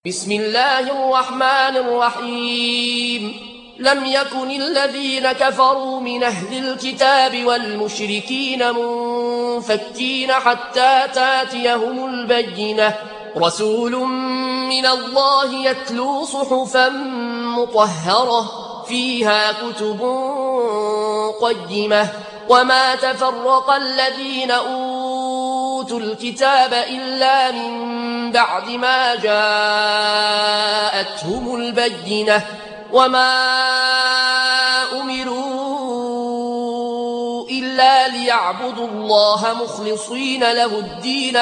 بسم الله الرحمن الرحيم لم يكن الذين كفروا من أهل الكتاب والمشركين منفكين حتى تاتيهم البينة رسول من الله يتلو صحفا مطهرة فيها كتب قيمة وما تفرق الذين أوتوا الكتاب إلا من بعد ما جاءتهم البينة وما أمروا إلا ليعبدوا الله مخلصين له الدين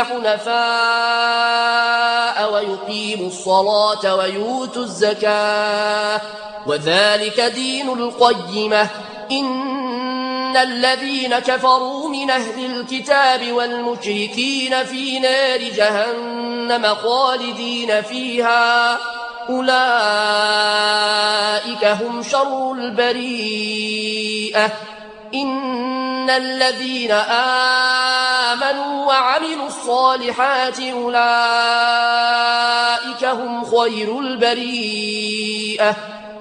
حنفاء ويقيموا الصلاة ويؤتوا الزكاة وذلك دين القيمة إن الذين كفروا من أهل الكتاب والمشركين في نار جهنم خالدين فيها أولئك هم شر البريئة إن الذين آمنوا وعملوا الصالحات أولئك هم خير البريئة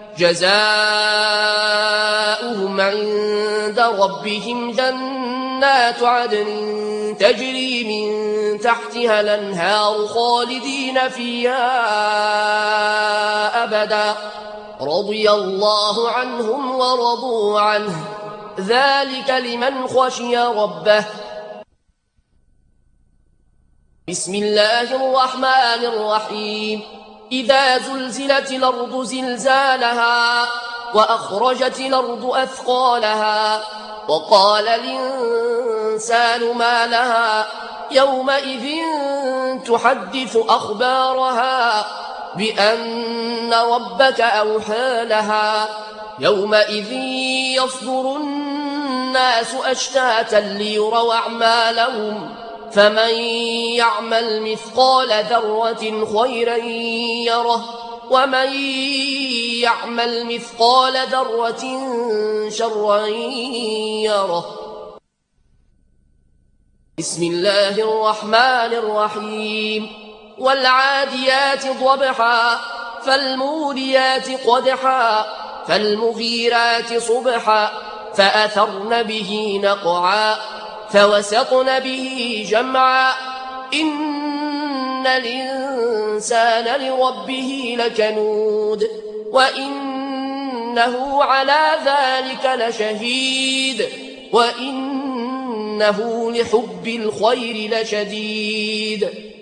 جزاؤهم عند ربهم جنات عدن تجري من تحتها الأنهار خالدين فيها أبدا رضي الله عنهم ورضوا عنه ذلك لمن خشي ربه. بسم الله الرحمن الرحيم إذا زلزلت الأرض زلزالها وأخرجت الأرض أثقالها وقال الإنسان ما لها يومئذ تحدث أخبارها بأن ربك أوحى لها يومئذ يصدر الناس أشتاتا ليروا أعمالهم فمن يعمل مثقال ذرة خيرا يره ومن يعمل مثقال ذرة شرا يره. بسم الله الرحمن الرحيم والعاديات ضبحا فالموريات قدحا فالمغيرات صبحا فأثرن به نقعا فوسطن به جمعا إن الإنسان لربه لكنود وإنه على ذلك لشهيد وإنه لحب الخير لشديد